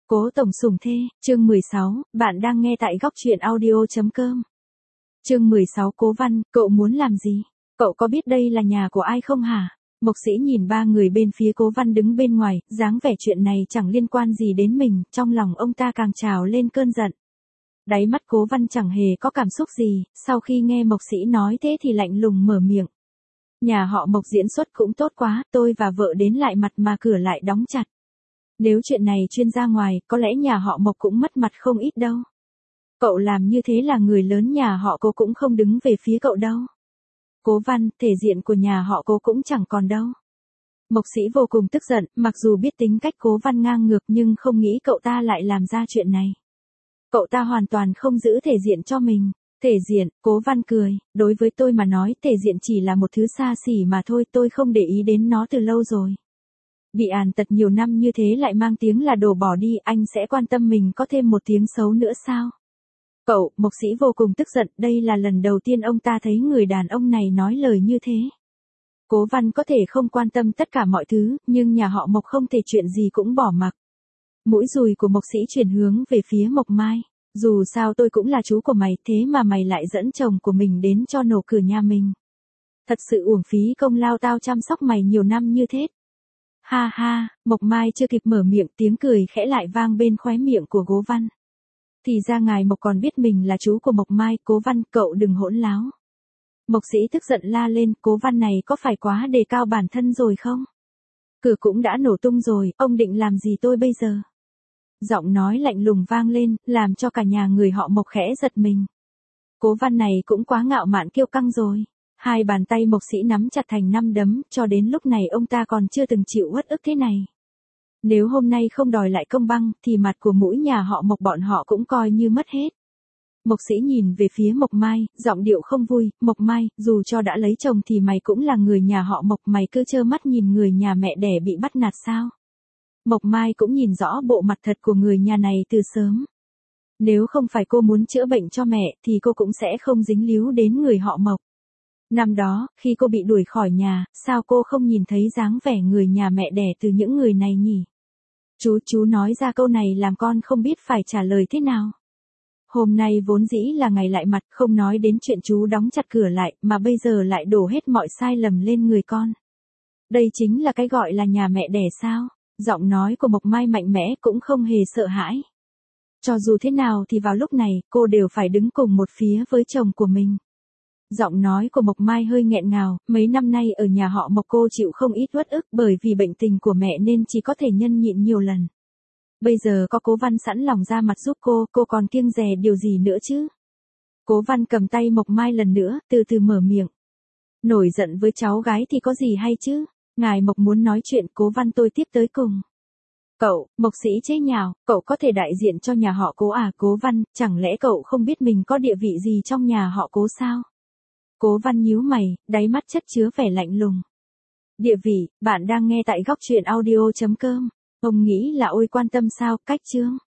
Cố tổng sủng thê, chương 16, bạn đang nghe tại góc truyện audio.com. Chương 16 Cố Văn, cậu muốn làm gì? Cậu có biết đây là nhà của ai không hả? Mộc Sĩ nhìn ba người bên phía Cố Văn đứng bên ngoài, dáng vẻ chuyện này chẳng liên quan gì đến mình, trong lòng ông ta càng trào lên cơn giận. Đáy mắt Cố Văn chẳng hề có cảm xúc gì, sau khi nghe Mộc Sĩ nói thế thì lạnh lùng mở miệng. Nhà họ Mộc diễn xuất cũng tốt quá, tôi và vợ đến lại mặt mà cửa lại đóng chặt. Nếu chuyện này truyền ra ngoài, có lẽ nhà họ Mộc cũng mất mặt không ít đâu. Cậu làm như thế là người lớn nhà họ Cố cũng không đứng về phía cậu đâu. Cố Văn, thể diện của nhà họ Cố cũng chẳng còn đâu. Mộc Sĩ vô cùng tức giận, mặc dù biết tính cách Cố Văn ngang ngược nhưng không nghĩ cậu ta lại làm ra chuyện này. Cậu ta hoàn toàn không giữ thể diện cho mình. Thể diện, Cố Văn cười, đối với tôi mà nói thể diện chỉ là một thứ xa xỉ mà thôi, tôi không để ý đến nó từ lâu rồi. Bị àn tật nhiều năm như thế lại mang tiếng là đồ bỏ đi, anh sẽ quan tâm mình có thêm một tiếng xấu nữa sao? Cậu, Mộc Sĩ vô cùng tức giận, đây là lần đầu tiên ông ta thấy người đàn ông này nói lời như thế. Cố Văn có thể không quan tâm tất cả mọi thứ, nhưng nhà họ Mộc không thể chuyện gì cũng bỏ mặc. Mũi dùi của Mộc Sĩ chuyển hướng về phía Mộc Mai. Dù sao tôi cũng là chú của mày, thế mà mày lại dẫn chồng của mình đến cho nổ cửa nhà mình. Thật sự uổng phí công lao tao chăm sóc mày nhiều năm như thế. Ha ha, Mộc Mai chưa kịp mở miệng, tiếng cười khẽ lại vang bên khóe miệng của Cố Văn. Thì ra ngài Mộc còn biết mình là chú của Mộc Mai, Cố Văn, cậu đừng hỗn láo. Mộc Sĩ tức giận la lên, Cố Văn này có phải quá đề cao bản thân rồi không? Cửa cũng đã nổ tung rồi, ông định làm gì tôi bây giờ? Giọng nói lạnh lùng vang lên, làm cho cả nhà người họ Mộc khẽ giật mình. Cố Văn này cũng quá ngạo mạn kiêu căng rồi. Hai bàn tay Mộc Sĩ nắm chặt thành 5 đấm, cho đến lúc này ông ta còn chưa từng chịu uất ức thế này. Nếu hôm nay không đòi lại công bằng, thì mặt của mũi nhà họ Mộc bọn họ cũng coi như mất hết. Mộc Sĩ nhìn về phía Mộc Mai, giọng điệu không vui, Mộc Mai, dù cho đã lấy chồng thì mày cũng là người nhà họ Mộc, mày cứ trơ mắt nhìn người nhà mẹ đẻ bị bắt nạt sao? Mộc Mai cũng nhìn rõ bộ mặt thật của người nhà này từ sớm. Nếu không phải cô muốn chữa bệnh cho mẹ thì cô cũng sẽ không dính líu đến người họ Mộc. Năm đó, khi cô bị đuổi khỏi nhà, sao cô không nhìn thấy dáng vẻ người nhà mẹ đẻ từ những người này nhỉ? Chú nói ra câu này làm con không biết phải trả lời thế nào. Hôm nay vốn dĩ là ngày lại mặt, không nói đến chuyện chú đóng chặt cửa lại, mà bây giờ lại đổ hết mọi sai lầm lên người con. Đây chính là cái gọi là nhà mẹ đẻ sao? Giọng nói của Mộc Mai mạnh mẽ, cũng không hề sợ hãi. Cho dù thế nào thì vào lúc này, cô đều phải đứng cùng một phía với chồng của mình. Giọng nói của Mộc Mai hơi nghẹn ngào, mấy năm nay ở nhà họ Mộc cô chịu không ít uất ức bởi vì bệnh tình của mẹ nên chỉ có thể nhẫn nhịn nhiều lần. Bây giờ có Cố Văn sẵn lòng ra mặt giúp cô còn kiêng dè điều gì nữa chứ? Cố Văn cầm tay Mộc Mai lần nữa, từ từ mở miệng. Nổi giận với cháu gái thì có gì hay chứ? Ngài Mộc muốn nói chuyện, Cố Văn tôi tiếp tới cùng. Cậu, Mộc Sĩ chế nhạo, cậu có thể đại diện cho nhà họ Cố à? Cố Văn, chẳng lẽ cậu không biết mình có địa vị gì trong nhà họ Cố sao? Cố Văn nhíu mày, đáy mắt chất chứa vẻ lạnh lùng. Địa vị, bạn đang nghe tại góc truyện audio.com. Ông nghĩ là ôi quan tâm sao? Cách chương.